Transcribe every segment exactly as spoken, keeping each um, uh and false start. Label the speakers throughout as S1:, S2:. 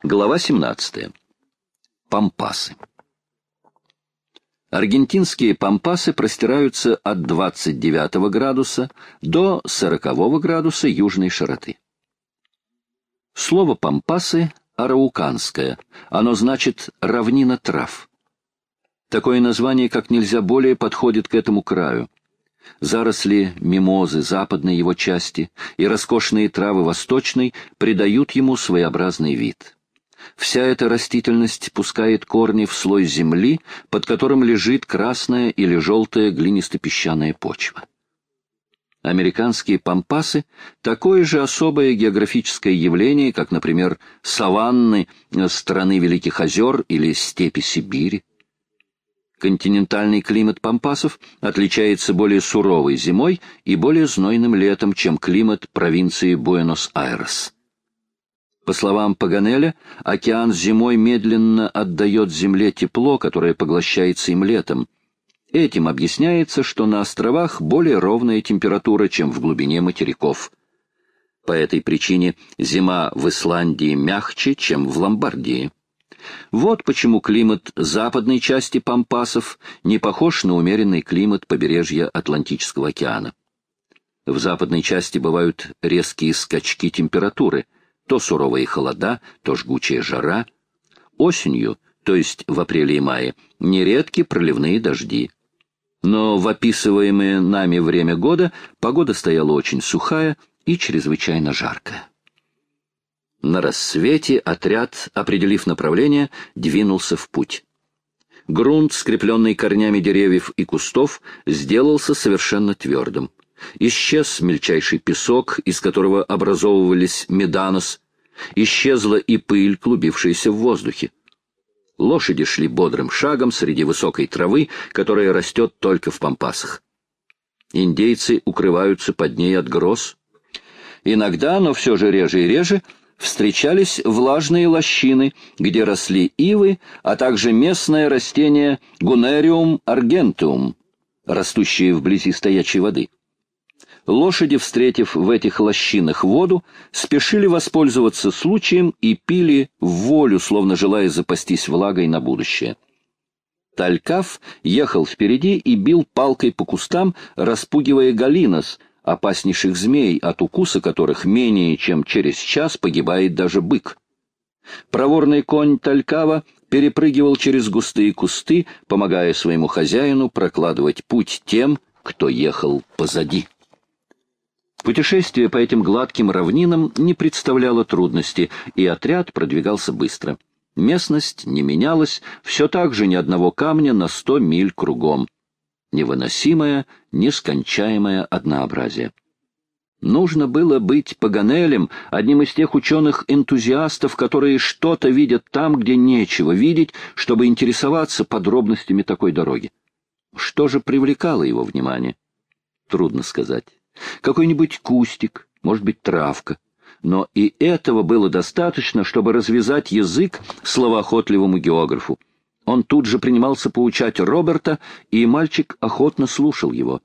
S1: Глава семнадцатая. Пампасы. Аргентинские пампасы простираются от двадцать девятого градуса до сорокового градуса южной широты. Слово «пампасы» арауканское, оно значит «равнина трав». Такое название как нельзя более подходит к этому краю. Заросли мимозы западной его части и роскошные травы восточной придают ему своеобразный вид. Вся эта растительность пускает корни в слой земли, под которым лежит красная или желтая глинисто-песчаная почва. Американские пампасы – такое же особое географическое явление, как, например, саванны страны Великих озер или степи Сибири. Континентальный климат пампасов отличается более суровой зимой и более знойным летом, чем климат провинции Буэнос-Айрес. По словам Паганеля, океан зимой медленно отдает земле тепло, которое поглощается им летом. Этим объясняется, что на островах более ровная температура, чем в глубине материков. По этой причине зима в Исландии мягче, чем в Ломбардии. Вот почему климат западной части Пампасов не похож на умеренный климат побережья Атлантического океана. В западной части бывают резкие скачки температуры, то суровые холода, то жгучая жара. Осенью, то есть в апреле и мае, нередки проливные дожди. Но в описываемое нами время года погода стояла очень сухая и чрезвычайно жаркая. На рассвете отряд, определив направление, двинулся в путь. Грунт, скрепленный корнями деревьев и кустов, сделался совершенно твердым. Исчез мельчайший песок, из которого образовывались меданос, исчезла и пыль, клубившаяся в воздухе. Лошади шли бодрым шагом среди высокой травы, которая растет только в пампасах. Индейцы укрываются под ней от гроз. Иногда, но все же реже и реже, встречались влажные лощины, где росли ивы, а также местное растение гунериум аргентеум, растущее вблизи стоячей воды. Лошади, встретив в этих лощинах воду, спешили воспользоваться случаем и пили в волю, словно желая запастись влагой на будущее. Талькав ехал впереди и бил палкой по кустам, распугивая галинос, опаснейших змей, от укуса которых менее чем через час погибает даже бык. Проворный конь Талькава перепрыгивал через густые кусты, помогая своему хозяину прокладывать путь тем, кто ехал позади. Путешествие по этим гладким равнинам не представляло трудности, и отряд продвигался быстро. Местность не менялась, все так же ни одного камня на сто миль кругом. Невыносимое, нескончаемое однообразие. Нужно было быть Паганелем, одним из тех ученых-энтузиастов, которые что-то видят там, где нечего видеть, чтобы интересоваться подробностями такой дороги. Что же привлекало его внимание? Трудно сказать. Какой-нибудь кустик, может быть, травка. Но и этого было достаточно, чтобы развязать язык словоохотливому географу. Он тут же принимался поучать Роберта, и мальчик охотно слушал его.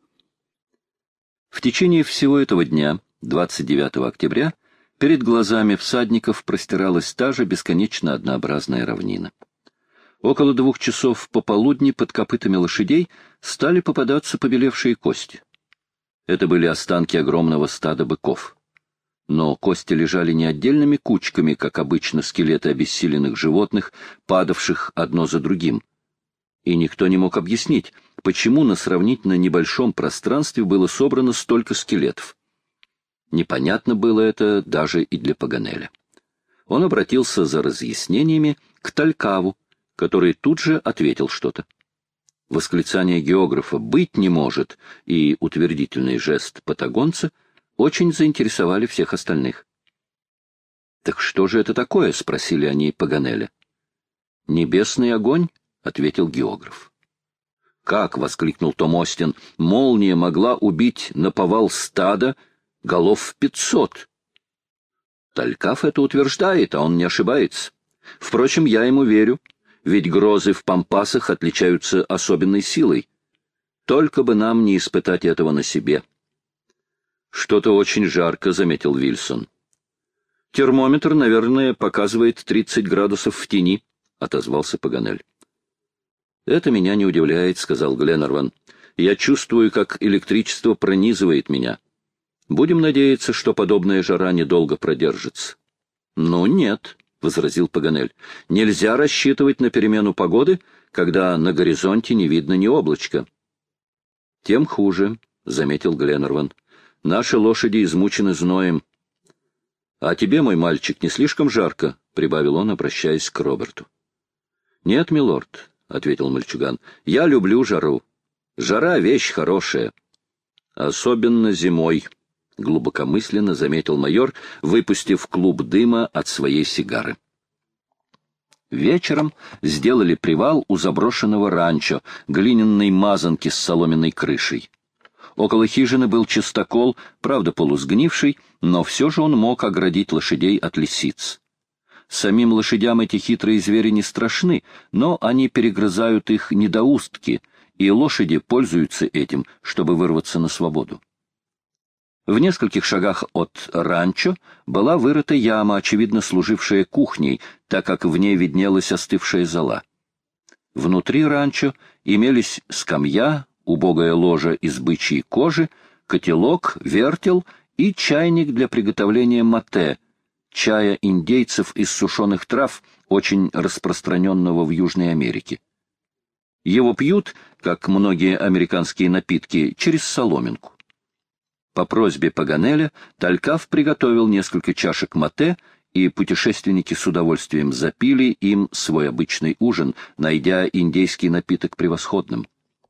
S1: В течение всего этого дня, двадцать девятого октября, перед глазами всадников простиралась та же бесконечно однообразная равнина. Около двух часов пополудни под копытами лошадей стали попадаться побелевшие кости. Это были останки огромного стада быков. Но кости лежали не отдельными кучками, как обычно скелеты обессиленных животных, падавших одно за другим. И никто не мог объяснить, почему на сравнительно небольшом пространстве было собрано столько скелетов. Непонятно было это даже и для Паганеля. Он обратился за разъяснениями к Талькаву, который тут же ответил что-то. Восклицание географа «быть не может» и утвердительный жест патагонца очень заинтересовали всех остальных. «Так что же это такое?» — спросили они Паганеля. «Небесный огонь», — ответил географ. «Как?» — воскликнул Том Остин. «Молния могла убить наповал стада голов в пятьсот». Талькав это утверждает, а он не ошибается. Впрочем, я ему верю. Ведь грозы в Пампасах отличаются особенной силой. Только бы нам не испытать этого на себе. — Что-то очень жарко, — заметил Вильсон. Термометр, наверное, показывает тридцать градусов в тени, — отозвался Паганель. «Это меня не удивляет», — сказал Гленнерван. «Я чувствую, как электричество пронизывает меня. Будем надеяться, что подобная жара недолго продержится». «Ну, нет», — возразил Паганель. «Нельзя рассчитывать на перемену погоды, когда на горизонте не видно ни облачка». «Тем хуже», — заметил Гленнерван. «Наши лошади измучены зноем». «А тебе, мой мальчик, не слишком жарко?» — прибавил он, обращаясь к Роберту. «Нет, милорд», — ответил мальчуган, — «я люблю жару. Жара — вещь хорошая. Особенно зимой», — глубокомысленно заметил майор, выпустив клуб дыма от своей сигары. Вечером сделали привал у заброшенного ранчо, глиняной мазанки с соломенной крышей. Около хижины был чистокол, правда полусгнивший, но все же он мог оградить лошадей от лисиц. Самим лошадям эти хитрые звери не страшны, но они перегрызают их недоустки, и лошади пользуются этим, чтобы вырваться на свободу. В нескольких шагах от ранчо была вырыта яма, очевидно служившая кухней, так как в ней виднелась остывшая зола. Внутри ранчо имелись скамья, убогая ложа из бычьей кожи, котелок, вертел и чайник для приготовления матэ, чая индейцев из сушеных трав, очень распространенного в Южной Америке. Его пьют, как многие американские напитки, через соломинку. По просьбе Паганеля Талькав приготовил несколько чашек матэ, и путешественники с удовольствием запили им свой обычный ужин, найдя индейский напиток превосходным.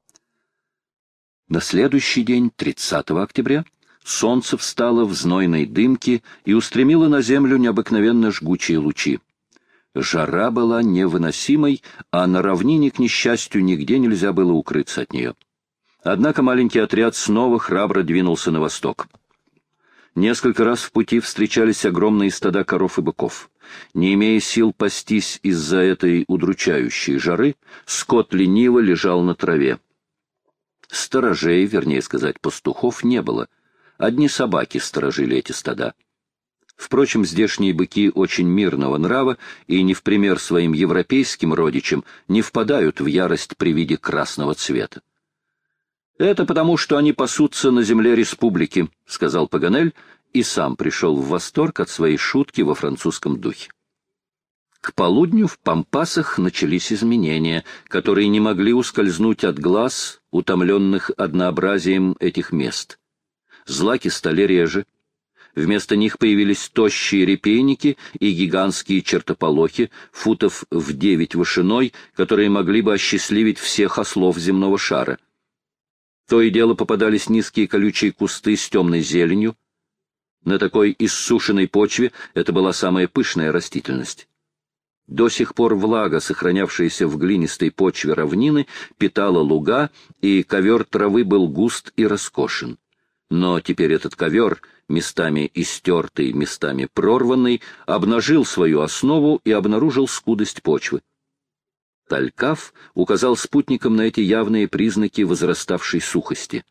S1: На следующий день, тридцатого октября, солнце встало в знойной дымке и устремило на землю необыкновенно жгучие лучи. Жара была невыносимой, а на равнине, к несчастью, нигде нельзя было укрыться от нее. Однако маленький отряд снова храбро двинулся на восток. Несколько раз в пути встречались огромные стада коров и быков. Не имея сил пастись из-за этой удручающей жары, скот лениво лежал на траве. Сторожей, вернее сказать, пастухов, не было. Одни собаки сторожили эти стада. Впрочем, здешние быки очень мирного нрава и не в пример своим европейским родичам не впадают в ярость при виде красного цвета. «Это потому, что они пасутся на земле республики», — сказал Паганель, и сам пришел в восторг от своей шутки во французском духе. К полудню в Пампасах начались изменения, которые не могли ускользнуть от глаз, утомленных однообразием этих мест. Злаки стали реже. Вместо них появились тощие репейники и гигантские чертополохи, футов в девять вышиной, которые могли бы осчастливить всех ослов земного шара. То и дело попадались низкие колючие кусты с темной зеленью. На такой иссушенной почве это была самая пышная растительность. До сих пор влага, сохранявшаяся в глинистой почве равнины, питала луга, и ковер травы был густ и роскошен. Но теперь этот ковер, местами истертый, местами прорванный, обнажил свою основу и обнаружил скудость почвы. Талькав указал спутникам на эти явные признаки возраставшей сухости.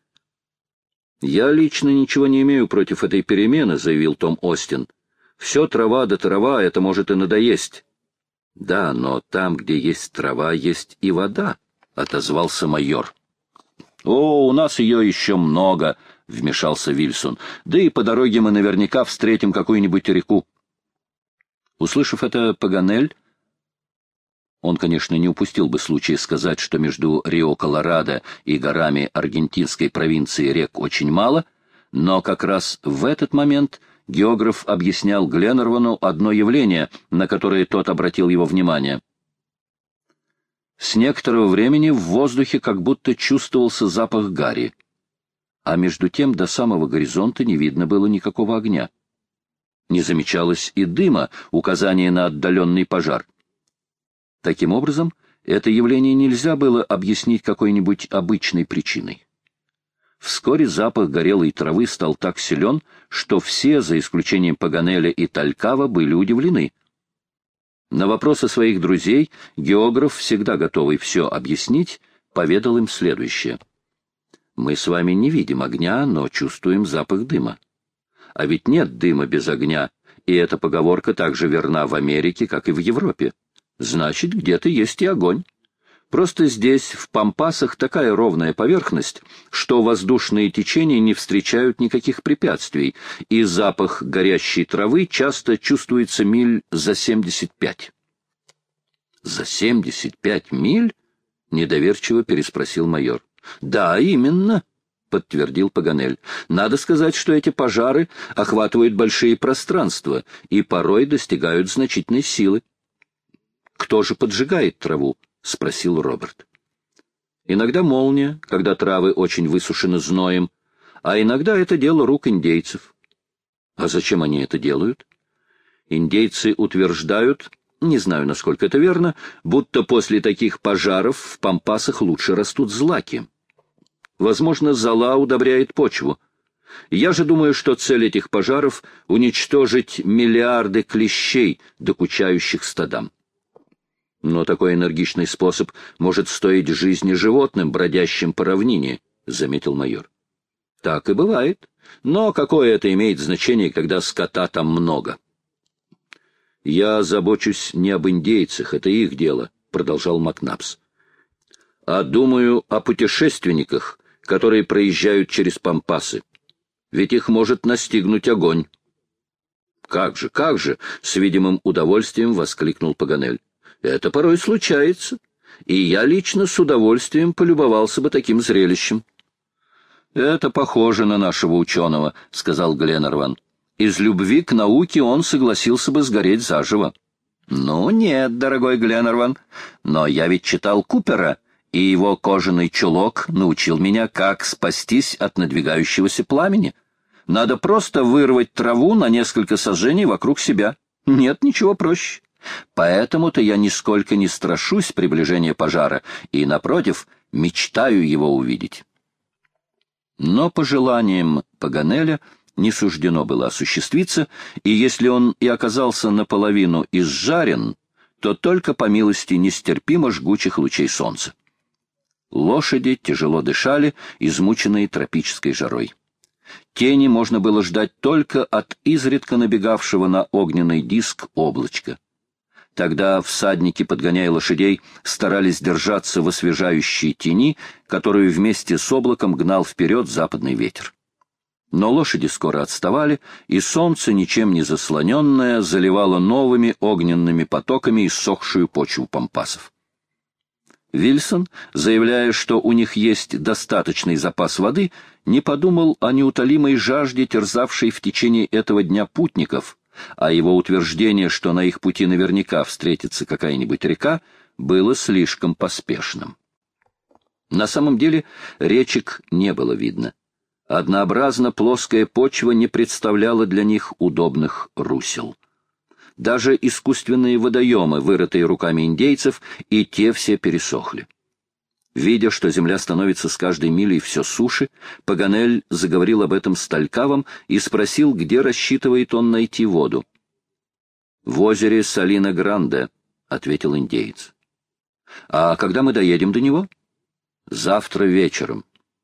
S1: «Я лично ничего не имею против этой перемены», — заявил Том Остин. «Все трава да трава, это может и надоесть». «Да, но там, где есть трава, есть и вода», — отозвался майор. «О, у нас ее еще много», — вмешался Вильсон. «Да и по дороге мы наверняка встретим какую-нибудь реку». Услышав это, Паганель, он, конечно, не упустил бы случая сказать, что между Рио-Колорадо и горами аргентинской провинции рек очень мало, но как раз в этот момент географ объяснял Гленнервану одно явление, на которое тот обратил его внимание. С некоторого времени в воздухе как будто чувствовался запах гари, а между тем до самого горизонта не видно было никакого огня. Не замечалось и дыма, указания на отдаленный пожар. Таким образом, это явление нельзя было объяснить какой-нибудь обычной причиной. Вскоре запах горелой травы стал так силен, что все, за исключением Паганеля и Талькава, были удивлены. На вопросы своих друзей географ, всегда готовый все объяснить, поведал им следующее. «Мы с вами не видим огня, но чувствуем запах дыма. А ведь нет дыма без огня, И эта поговорка также верна в Америке, как и в Европе. Значит, где-то есть и огонь. Просто здесь, в Пампасах, такая ровная поверхность, что воздушные течения не встречают никаких препятствий, и запах горящей травы часто чувствуется миль за семьдесят пять. «За семьдесят пять миль?» — недоверчиво переспросил майор. «Да, именно», — подтвердил Паганель. «Надо сказать, что эти пожары охватывают большие пространства и порой достигают значительной силы». «Кто же поджигает траву?» — спросил Роберт. «Иногда молния, когда травы очень высушены зноем, а иногда это дело рук индейцев». «А зачем они это делают?» «Индейцы утверждают, не знаю, насколько это верно, будто после таких пожаров в Пампасах лучше растут злаки. Возможно, зола удобряет почву. Я же думаю, что цель этих пожаров — уничтожить миллиарды клещей, докучающих стадам. Но такой энергичный способ может стоить жизни животным, бродящим по равнине, — заметил майор. — Так и бывает. Но какое это имеет значение, когда скота там много? — Я забочусь не об индейцах, это их дело, — продолжал Макнапс, — а думаю о путешественниках, которые проезжают через Пампасы. Ведь их может настигнуть огонь. — Как же, как же! — с видимым удовольствием воскликнул Паганель. Это порой случается, и я лично с удовольствием полюбовался бы таким зрелищем. — Это похоже на нашего ученого, — сказал Гленнерван. Из любви к науке он согласился бы сгореть заживо. — Ну нет, дорогой Гленнерван, но я ведь читал Купера, и его кожаный чулок научил меня, как спастись от надвигающегося пламени. Надо просто вырвать траву на несколько саженей вокруг себя. Нет ничего проще. Поэтому-то я нисколько не страшусь приближения пожара и, напротив, мечтаю его увидеть. Но по желаниям Паганеля не суждено было осуществиться, и если он и оказался наполовину изжарен, то только по милости нестерпимо жгучих лучей солнца. Лошади тяжело дышали, измученные тропической жарой. Тени можно было ждать только от изредка набегавшего на огненный диск облачка. Тогда всадники, подгоняя лошадей, старались держаться в освежающей тени, которую вместе с облаком гнал вперед западный ветер. Но лошади скоро отставали, и солнце, ничем не заслоненное, заливало новыми огненными потоками иссохшую почву Пампасов. Вильсон, заявляя, что у них есть достаточный запас воды, не подумал о неутолимой жажде, терзавшей в течение этого дня путников, а его утверждение, что на их пути наверняка встретится какая-нибудь река, было слишком поспешным. На самом деле речек не было видно. Однообразно плоская почва не представляла для них удобных русел. Даже искусственные водоемы, вырытые руками индейцев, и те все пересохли. Видя, что земля становится с каждой милей все суше, Паганель заговорил об этом с Талькавом и спросил, где рассчитывает он найти воду. — В озере Салина-Гранде, — ответил индеец. — А когда мы доедем до него? — Завтра вечером.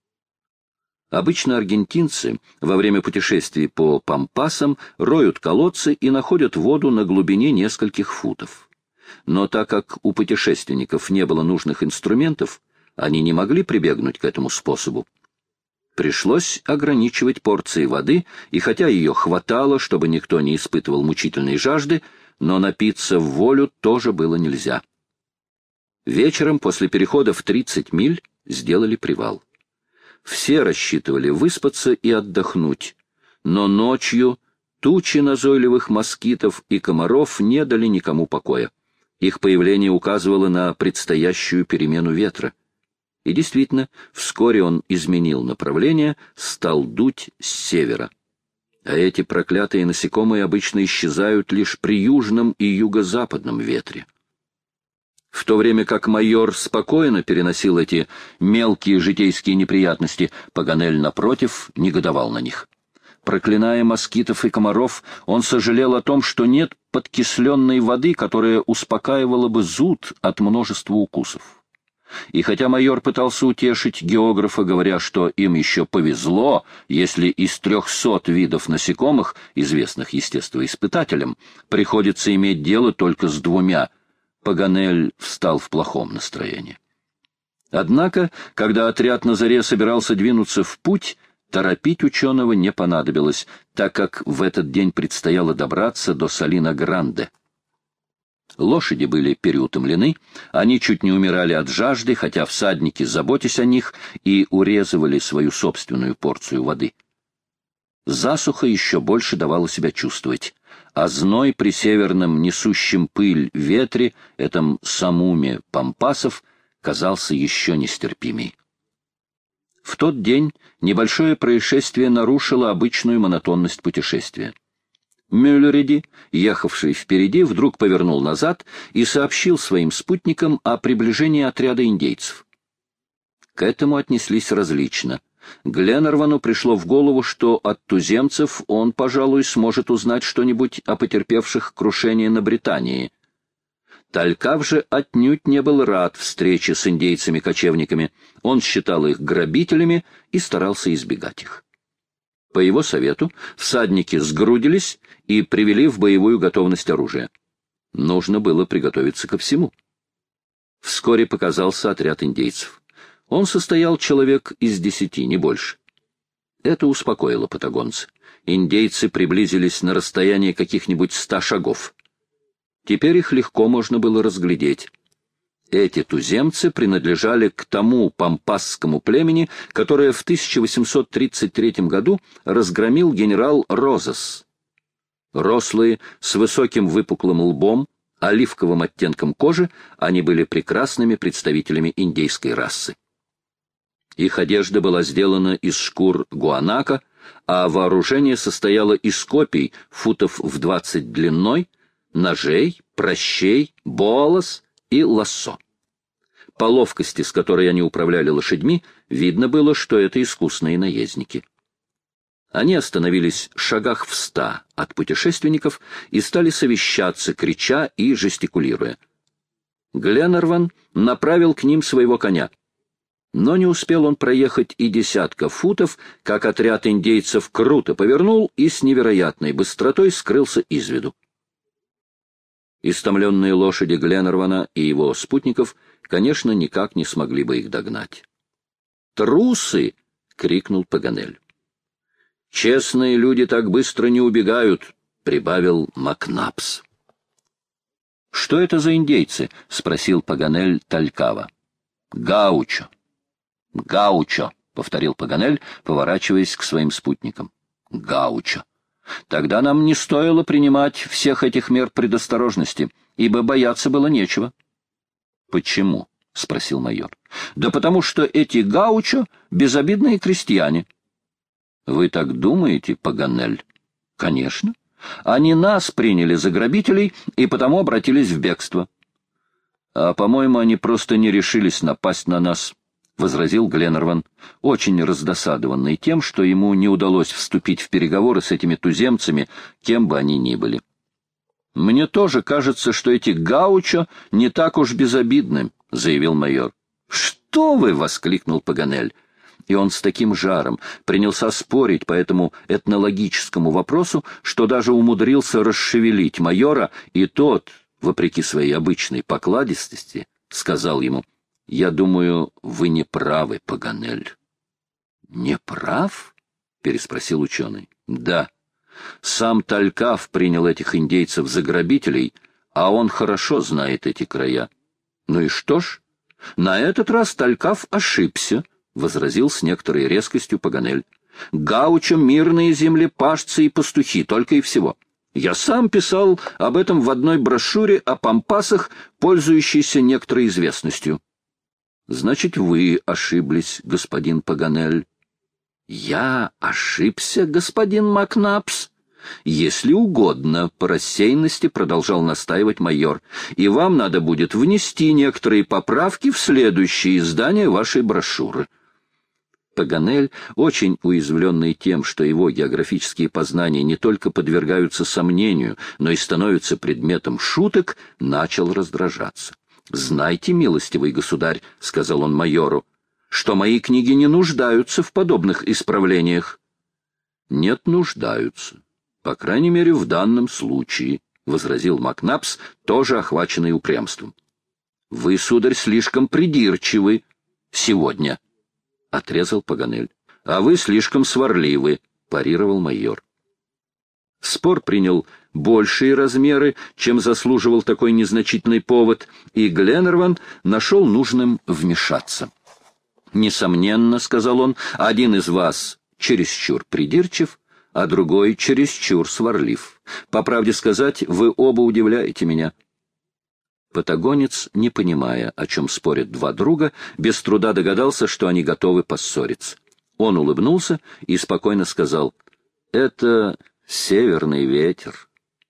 S1: Обычно аргентинцы во время путешествий по Пампасам роют колодцы и находят воду на глубине нескольких футов. Но так как у путешественников не было нужных инструментов, они не могли прибегнуть к этому способу. Пришлось ограничивать порции воды, и хотя ее хватало, чтобы никто не испытывал мучительной жажды, но напиться в волю тоже было нельзя. Вечером после перехода в тридцать миль сделали привал. Все рассчитывали выспаться и отдохнуть, но ночью тучи назойливых москитов и комаров не дали никому покоя. Их появление указывало на предстоящую перемену ветра. И действительно, вскоре он изменил направление, стал дуть с севера. А эти проклятые насекомые обычно исчезают лишь при южном и юго-западном ветре. В то время как майор спокойно переносил эти мелкие житейские неприятности, Паганель, напротив, негодовал на них. Проклиная москитов и комаров, он сожалел о том, что нет подкисленной воды, которая успокаивала бы зуд от множества укусов. И хотя майор пытался утешить географа, говоря, что им еще повезло, если из трехсот видов насекомых, известных естествоиспытателям, приходится иметь дело только с двумя, Паганель встал в плохом настроении. Однако, когда отряд на заре собирался двинуться в путь, торопить ученого не понадобилось, так как в этот день предстояло добраться до Салина-Гранде. Лошади были переутомлены, они чуть не умирали от жажды, хотя всадники, заботясь о них, и урезывали свою собственную порцию воды. Засуха еще больше давала себя чувствовать, а зной при северном несущем пыль ветре, этом самуме пампасов, казался еще нестерпимей. В тот день небольшое происшествие нарушило обычную монотонность путешествия. Мюллериди, ехавший впереди, вдруг повернул назад и сообщил своим спутникам о приближении отряда индейцев. К этому отнеслись различно. Гленнервану пришло в голову, что от туземцев он, пожалуй, сможет узнать что-нибудь о потерпевших крушение на Британии. Талькав же отнюдь не был рад встрече с индейцами-кочевниками, он считал их грабителями и старался избегать их. По его совету всадники сгрудились и привели в боевую готовность оружие. Нужно было приготовиться ко всему. Вскоре показался отряд индейцев. Он состоял человек из десяти, не больше. Это успокоило патагонца. Индейцы приблизились на расстояние каких-нибудь ста шагов. Теперь их легко можно было разглядеть. Эти туземцы принадлежали к тому пампасскому племени, которое в тысяча восемьсот тридцать третьем году разгромил генерал Розес. Рослые, с высоким выпуклым лбом, оливковым оттенком кожи, они были прекрасными представителями индейской расы. Их одежда была сделана из шкур гуанака, а вооружение состояло из копий футов в двадцать длиной, ножей, пращей, боалос и лассо. По ловкости, с которой они управляли лошадьми, видно было, что это искусные наездники. Они остановились в шагах в ста от путешественников и стали совещаться, крича и жестикулируя. Гленнерван направил к ним своего коня. Но не успел он проехать и десятка футов, как отряд индейцев круто повернул и с невероятной быстротой скрылся из виду. Истомленные лошади Гленнервана и его спутников, конечно, никак не смогли бы их догнать. «Трусы!» — крикнул Паганель. «Честные люди так быстро не убегают», — прибавил Макнапс. «Что это за индейцы?» — спросил Паганель Талькава. «Гаучо». «Гаучо», — повторил Паганель, поворачиваясь к своим спутникам. «Гаучо. Тогда нам не стоило принимать всех этих мер предосторожности, ибо бояться было нечего». «Почему?» — спросил майор. «Да потому что эти гаучо — безобидные крестьяне». «Вы так думаете, Паганель?» «Конечно. Они нас приняли за грабителей и потому обратились в бегство». «А, по-моему, они просто не решились напасть на нас», — возразил Гленнерван, очень раздосадованный тем, что ему не удалось вступить в переговоры с этими туземцами, кем бы они ни были. «Мне тоже кажется, что эти гаучо не так уж безобидны», — заявил майор. «Что вы!» — воскликнул Паганель. И он с таким жаром принялся спорить по этому этнологическому вопросу, что даже умудрился расшевелить майора, и тот, вопреки своей обычной покладистости, сказал ему: «Я думаю, вы не правы, Паганель». «Не прав?» — переспросил ученый. «Да. Сам Талькав принял этих индейцев за грабителей, а он хорошо знает эти края». «Ну и что ж? На этот раз Талькав ошибся», — возразил с некоторой резкостью Паганель. «Гаучо — мирные землепашцы и пастухи, только и всего. Я сам писал об этом в одной брошюре о пампасах, пользующейся некоторой известностью». «Значит, вы ошиблись, господин Паганель». «Я ошибся, господин Макнапс?» «Если угодно», — по рассеянности продолжал настаивать майор, «и вам надо будет внести некоторые поправки в следующее издание вашей брошюры». Паганель, очень уязвленный тем, что его географические познания не только подвергаются сомнению, но и становятся предметом шуток, начал раздражаться. «Знайте, милостивый государь», — сказал он майору, — «что мои книги не нуждаются в подобных исправлениях». «Нет, нуждаются. По крайней мере, в данном случае», — возразил Макнапс, тоже охваченный упрямством. «Вы, сударь, слишком придирчивы сегодня», — отрезал Паганель. «А вы слишком сварливы», — парировал майор. Спор принял большие размеры, чем заслуживал такой незначительный повод, и Гленнерван нашел нужным вмешаться. «Несомненно, — сказал он, — один из вас чересчур придирчив, а другой чересчур сварлив. По правде сказать, вы оба удивляете меня». Патагонец, не понимая, о чем спорят два друга, без труда догадался, что они готовы поссориться. Он улыбнулся и спокойно сказал: «Это северный ветер».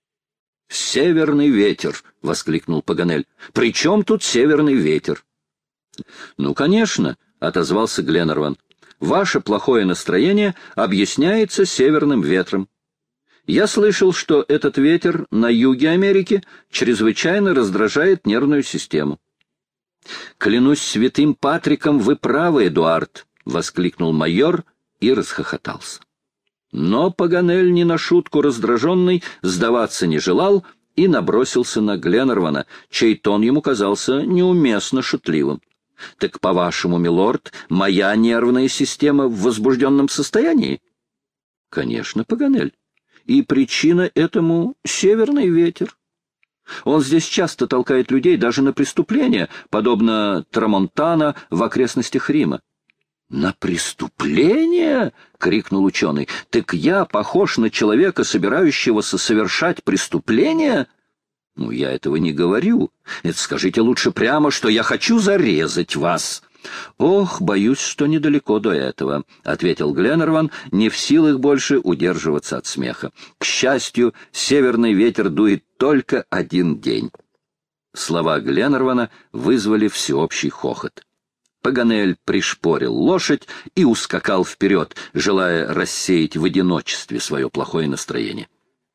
S1: «Северный ветер!» — воскликнул Паганель. «При чем тут северный ветер?» «Ну, конечно», — отозвался Гленнерван. «Ваше плохое настроение объясняется северным ветром. Я слышал, что этот ветер на юге Америки чрезвычайно раздражает нервную систему». «Клянусь святым Патриком, вы правы, Эдуард!» — воскликнул майор и расхохотался. Но Паганель, не на шутку раздраженный, сдаваться не желал и набросился на Гленнервана, чей тон ему казался неуместно шутливым. «Так, по-вашему, милорд, моя нервная система в возбужденном состоянии?» «Конечно, Паганель. И причина этому — северный ветер. Он здесь часто толкает людей даже на преступления, подобно Трамонтана в окрестностях Рима». «На преступление?» — крикнул ученый. «Так я похож на человека, собирающегося совершать преступление?» «Ну, я этого не говорю. Это скажите лучше прямо, что я хочу зарезать вас». «Ох, боюсь, что недалеко до этого», — ответил Гленнерван, не в силах больше удерживаться от смеха. «К счастью, северный ветер дует только один день». Слова Гленнервана вызвали всеобщий хохот. Паганель пришпорил лошадь и ускакал вперед, желая рассеять в одиночестве свое плохое настроение.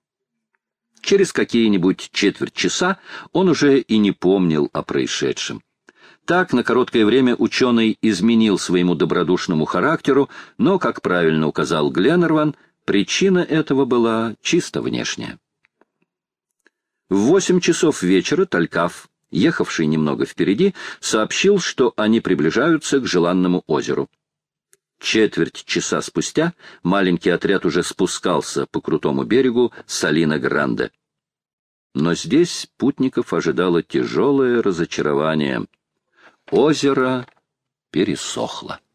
S1: Через какие-нибудь четверть часа он уже и не помнил о происшедшем. Так, на короткое время ученый изменил своему добродушному характеру, но, как правильно указал Гленнерван, причина этого была чисто внешняя. В восемь часов вечера Талькав, ехавший немного впереди, сообщил, что они приближаются к желанному озеру. Четверть часа спустя маленький отряд уже спускался по крутому берегу Салина-Гранде. Но здесь путников ожидало тяжелое разочарование. Озеро пересохло.